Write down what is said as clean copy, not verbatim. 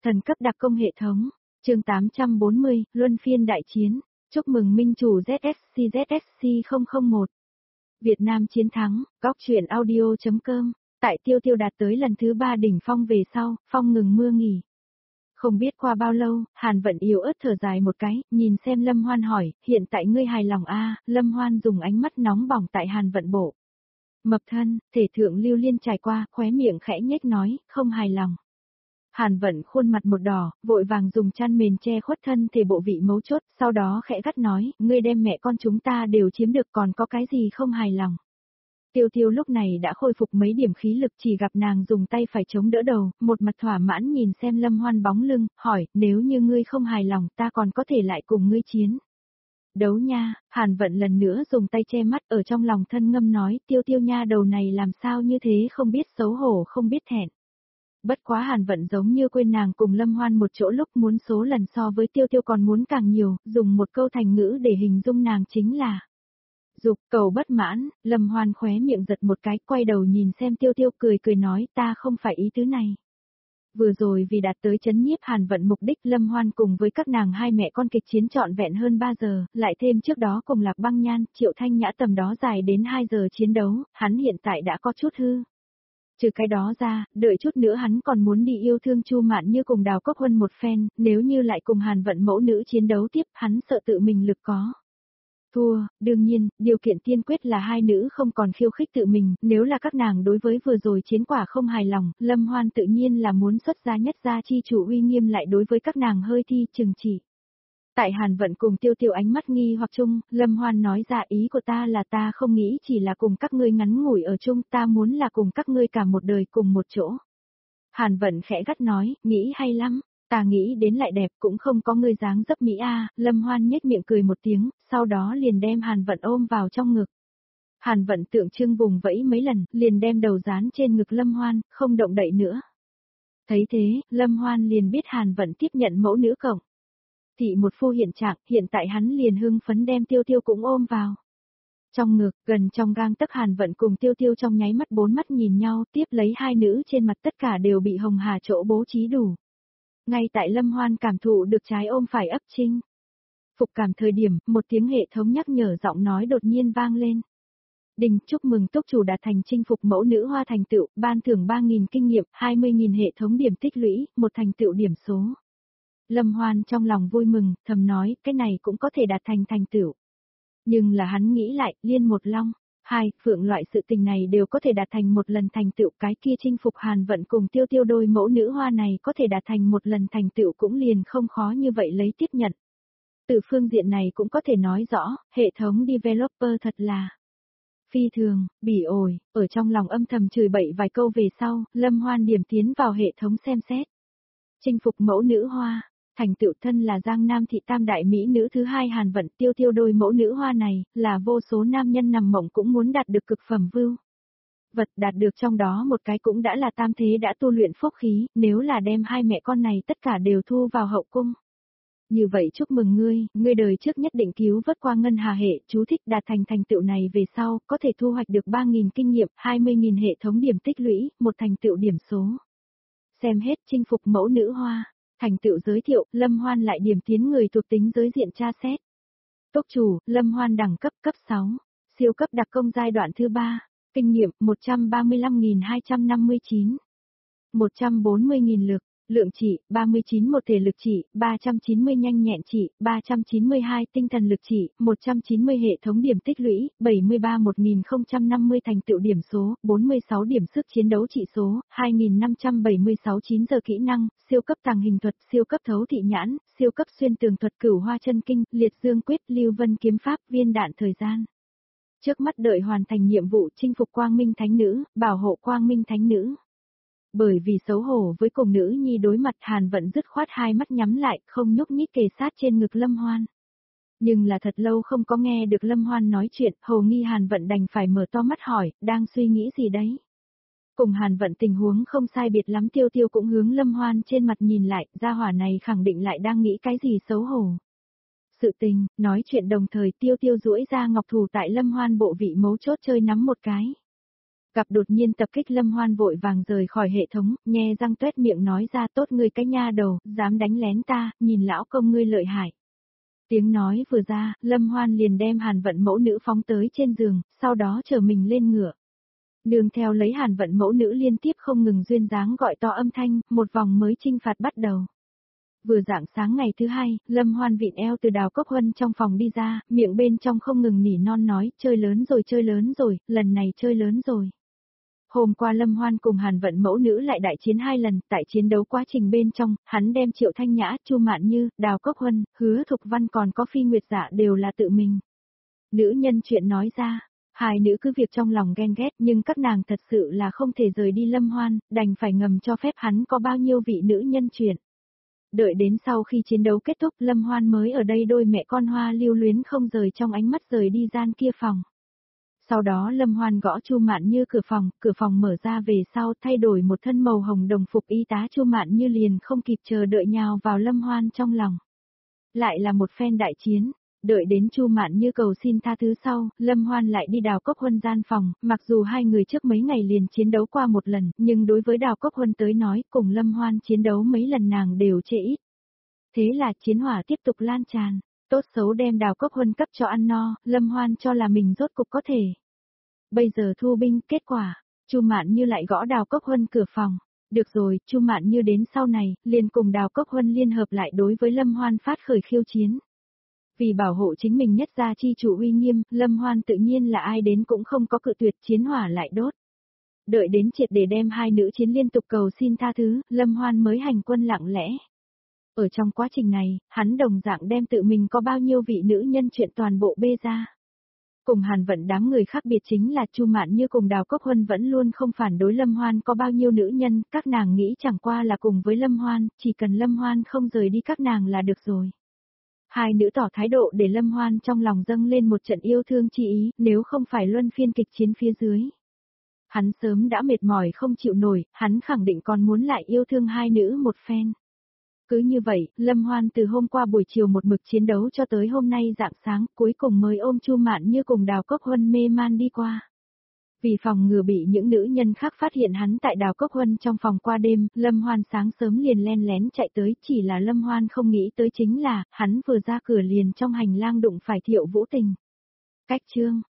Thần cấp đặc công hệ thống, chương 840, Luân phiên đại chiến, chúc mừng minh chủ ZSC 001. Việt Nam chiến thắng, góc truyện audio.com, tại Tiêu Tiêu đạt tới lần thứ 3 đỉnh phong về sau, phong ngừng mưa nghỉ. Không biết qua bao lâu, Hàn Vận yếu ớt thở dài một cái, nhìn xem Lâm Hoan hỏi, hiện tại ngươi hài lòng a? Lâm Hoan dùng ánh mắt nóng bỏng tại Hàn Vận bộ. Mập thân, thể thượng lưu liên trải qua, khóe miệng khẽ nhếch nói, không hài lòng. Hàn Vận khuôn mặt một đỏ, vội vàng dùng chăn mền che khuất thân thể bộ vị mấu chốt, sau đó khẽ gắt nói, ngươi đem mẹ con chúng ta đều chiếm được còn có cái gì không hài lòng. Tiêu Tiêu lúc này đã khôi phục mấy điểm khí lực, chỉ gặp nàng dùng tay phải chống đỡ đầu, một mặt thỏa mãn nhìn xem Lâm Hoan bóng lưng, hỏi, nếu như ngươi không hài lòng ta còn có thể lại cùng ngươi chiến. Đấu nha, Hàn Vận lần nữa dùng tay che mắt ở trong lòng thân ngâm nói, Tiêu Tiêu nha đầu này làm sao như thế không biết xấu hổ không biết thẹn. Bất quá Hàn Vận giống như quên nàng cùng Lâm Hoan một chỗ lúc muốn số lần so với Tiêu Tiêu còn muốn càng nhiều, dùng một câu thành ngữ để hình dung nàng chính là dục cầu bất mãn. Lâm Hoan khóe miệng giật một cái, quay đầu nhìn xem Tiêu Tiêu cười cười nói ta không phải ý tứ này. Vừa rồi vì đạt tới chấn nhiếp Hàn Vận mục đích, Lâm Hoan cùng với các nàng hai mẹ con kịch chiến trọn vẹn hơn 3 giờ, lại thêm trước đó cùng Lạc Băng Nhan, Triệu Thanh Nhã tầm đó dài đến 2 giờ chiến đấu, hắn hiện tại đã có chút hư. Trừ cái đó ra, đợi chút nữa hắn còn muốn đi yêu thương Chu Mạn Như cùng Đào Cốc Huân một phen, nếu như lại cùng Hàn Vận mẫu nữ chiến đấu tiếp, hắn sợ tự mình lực có thua. Đương nhiên, điều kiện tiên quyết là hai nữ không còn khiêu khích tự mình, nếu là các nàng đối với vừa rồi chiến quả không hài lòng, Lâm Hoan tự nhiên là muốn xuất ra nhất gia chi chủ uy nghiêm lại đối với các nàng hơi thi trừng trị. Tại Hàn Vận cùng Tiêu Tiêu ánh mắt nghi hoặc chung, Lâm Hoan nói ra ý của ta là ta không nghĩ chỉ là cùng các ngươi ngắn ngủi ở chung, ta muốn là cùng các ngươi cả một đời cùng một chỗ. Hàn Vận khẽ gắt nói, nghĩ hay lắm, ta nghĩ đến lại đẹp cũng không có ngươi dáng dấp mỹ a. Lâm Hoan nhếch miệng cười một tiếng, sau đó liền đem Hàn Vận ôm vào trong ngực. Hàn Vận tượng trưng vùng vẫy mấy lần, liền đem đầu dán trên ngực Lâm Hoan, không động đậy nữa. Thấy thế, Lâm Hoan liền biết Hàn Vận tiếp nhận mẫu nữ cộng thị một phu hiện trạng, hiện tại hắn liền hưng phấn đem Tiêu Tiêu cũng ôm vào. Trong ngực, gần trong gang tấc, Hàn Vận cùng Tiêu Tiêu trong nháy mắt bốn mắt nhìn nhau, tiếp lấy hai nữ trên mặt tất cả đều bị Hồng Hà chỗ bố trí đủ. Ngay tại Lâm Hoan cảm thụ được trái ôm phải ấp chinh phục cảm thời điểm, một tiếng hệ thống nhắc nhở giọng nói đột nhiên vang lên. Đình, chúc mừng túc chủ đạt thành chinh phục mẫu nữ hoa thành tựu, ban thưởng 3.000 kinh nghiệm, 20.000 hệ thống điểm tích lũy, một thành tựu điểm số. Lâm Hoan trong lòng vui mừng, thầm nói, cái này cũng có thể đạt thành thành tựu. Nhưng là hắn nghĩ lại, liên một long, hai, phượng loại sự tình này đều có thể đạt thành một lần thành tựu, cái kia chinh phục Hàn Vận cùng Tiêu Tiêu đôi mẫu nữ hoa này có thể đạt thành một lần thành tựu cũng liền không khó như vậy lấy tiếp nhận. Từ phương diện này cũng có thể nói rõ, hệ thống developer thật là phi thường, bỉ ổi, ở trong lòng âm thầm chửi bậy vài câu về sau, Lâm Hoan điểm tiến vào hệ thống xem xét. Chinh phục mẫu nữ hoa, thành tựu thân là Giang Nam thị tam đại mỹ nữ thứ hai Hàn Vận, Tiêu Tiêu đôi mẫu nữ hoa này, là vô số nam nhân nằm mộng cũng muốn đạt được cực phẩm view. Vật đạt được trong đó một cái cũng đã là tam thế đã tu luyện phúc khí, nếu là đem hai mẹ con này tất cả đều thu vào hậu cung. Như vậy chúc mừng ngươi đời trước nhất định cứu vớt qua ngân hà hệ, chú thích đạt thành thành tựu này về sau, có thể thu hoạch được 3.000 kinh nghiệm, 20.000 hệ thống điểm tích lũy, một thành tựu điểm số. Xem hết chinh phục mẫu nữ hoa, thành tựu giới thiệu, Lâm Hoan lại điểm tiến người thuộc tính giới diện tra xét. Túc chủ, Lâm Hoan đẳng cấp cấp 6, siêu cấp đặc công giai đoạn thứ 3, kinh nghiệm 135.259, 140.000 lực. Lượng trị, 39 một thể lực trị, 390 nhanh nhẹn trị, 392 tinh thần lực trị, 190 hệ thống điểm tích lũy, 73 1050 thành tựu điểm số, 46 điểm sức chiến đấu trị số, 2576 9 giờ kỹ năng, siêu cấp tàng hình thuật, siêu cấp thấu thị nhãn, siêu cấp xuyên tường thuật, cửu hoa chân kinh, liệt dương quyết, lưu vân kiếm pháp, viên đạn thời gian. Trước mắt đợi hoàn thành nhiệm vụ chinh phục quang minh thánh nữ, bảo hộ quang minh thánh nữ. Bởi vì xấu hổ với cùng nữ nhi đối mặt, Hàn Vận dứt khoát hai mắt nhắm lại, không nhúc nhích kề sát trên ngực Lâm Hoan. Nhưng là thật lâu không có nghe được Lâm Hoan nói chuyện, hồ nghi Hàn Vận đành phải mở to mắt hỏi, đang suy nghĩ gì đấy? Cùng Hàn Vận tình huống không sai biệt lắm, Tiêu Tiêu cũng hướng Lâm Hoan trên mặt nhìn lại, gia hỏa này khẳng định lại đang nghĩ cái gì xấu hổ. Sự tình, nói chuyện đồng thời Tiêu Tiêu duỗi ra ngọc thủ tại Lâm Hoan bộ vị mấu chốt chơi nắm một cái. Gặp đột nhiên tập kích Lâm Hoan vội vàng rời khỏi hệ thống, nhe răng tuét miệng nói ra tốt ngươi cái nha đầu, dám đánh lén ta, nhìn lão công ngươi lợi hại. Tiếng nói vừa ra, Lâm Hoan liền đem Hàn Vận mẫu nữ phóng tới trên giường, sau đó chở mình lên ngựa. Đường theo lấy Hàn Vận mẫu nữ liên tiếp không ngừng duyên dáng gọi to âm thanh, một vòng mới chinh phạt bắt đầu. Vừa rạng sáng ngày thứ hai, Lâm Hoan vịn eo từ Đào Cốc Huân trong phòng đi ra, miệng bên trong không ngừng nỉ non nói, chơi lớn rồi, lần này chơi lớn rồi. Hôm qua Lâm Hoan cùng Hàn Vận mẫu nữ lại đại chiến 2 lần, tại chiến đấu quá trình bên trong, hắn đem Triệu Thanh Nhã, Chu Mạn Như, Đào Cốc Huân, Hứa Thục Văn còn có Phi Nguyệt Dạ đều là tự mình. Nữ nhân chuyện nói ra, hai nữ cứ việc trong lòng ghen ghét nhưng các nàng thật sự là không thể rời đi Lâm Hoan, đành phải ngầm cho phép hắn có bao nhiêu vị nữ nhân chuyện. Đợi đến sau khi chiến đấu kết thúc Lâm Hoan mới ở đây đôi mẹ con Hoa lưu luyến không rời trong ánh mắt rời đi gian kia phòng. Sau đó Lâm Hoan gõ Chu Mạn Như cửa phòng mở ra về sau thay đổi một thân màu hồng đồng phục y tá Chu Mạn Như liền không kịp chờ đợi nhào vào Lâm Hoan trong lòng. Lại là một phen đại chiến, đợi đến Chu Mạn Như cầu xin tha thứ sau, Lâm Hoan lại đi Đào Cốc Huân gian phòng, mặc dù hai người trước mấy ngày liền chiến đấu qua một lần, nhưng đối với Đào Cốc Huân tới nói, cùng Lâm Hoan chiến đấu mấy lần nàng đều chê ít. Thế là chiến hỏa tiếp tục lan tràn. Tốt xấu đem Đào Cốc Huân cấp cho ăn no, Lâm Hoan cho là mình rốt cục có thể. Bây giờ thu binh, kết quả, Chu Mạn Như lại gõ Đào Cốc Huân cửa phòng. Được rồi, Chu Mạn Như đến sau này, liền cùng Đào Cốc Huân liên hợp lại đối với Lâm Hoan phát khởi khiêu chiến. Vì bảo hộ chính mình nhất gia chi chủ uy nghiêm, Lâm Hoan tự nhiên là ai đến cũng không có cự tuyệt, chiến hỏa lại đốt. Đợi đến triệt để đem hai nữ chiến liên tục cầu xin tha thứ, Lâm Hoan mới hành quân lặng lẽ. Ở trong quá trình này, hắn đồng dạng đem tự mình có bao nhiêu vị nữ nhân chuyện toàn bộ bê ra. Cùng Hàn Vận đám người khác biệt chính là Chu Mạn Như cùng Đào Cốc Huân vẫn luôn không phản đối Lâm Hoan có bao nhiêu nữ nhân, các nàng nghĩ chẳng qua là cùng với Lâm Hoan, chỉ cần Lâm Hoan không rời đi các nàng là được rồi. Hai nữ tỏ thái độ để Lâm Hoan trong lòng dâng lên một trận yêu thương chi ý, nếu không phải luân phiên kịch chiến phía dưới. Hắn sớm đã mệt mỏi không chịu nổi, hắn khẳng định còn muốn lại yêu thương hai nữ một phen. Cứ như vậy, Lâm Hoan từ hôm qua buổi chiều một mực chiến đấu cho tới hôm nay rạng sáng, cuối cùng mới ôm Chu Mạn Như cùng Đào Cốc Huân mê man đi qua. Vì phòng ngừa bị những nữ nhân khác phát hiện hắn tại Đào Cốc Huân trong phòng qua đêm, Lâm Hoan sáng sớm liền len lén chạy tới, chỉ là Lâm Hoan không nghĩ tới chính là, hắn vừa ra cửa liền trong hành lang đụng phải Thiệu Vũ Tình. Cách chương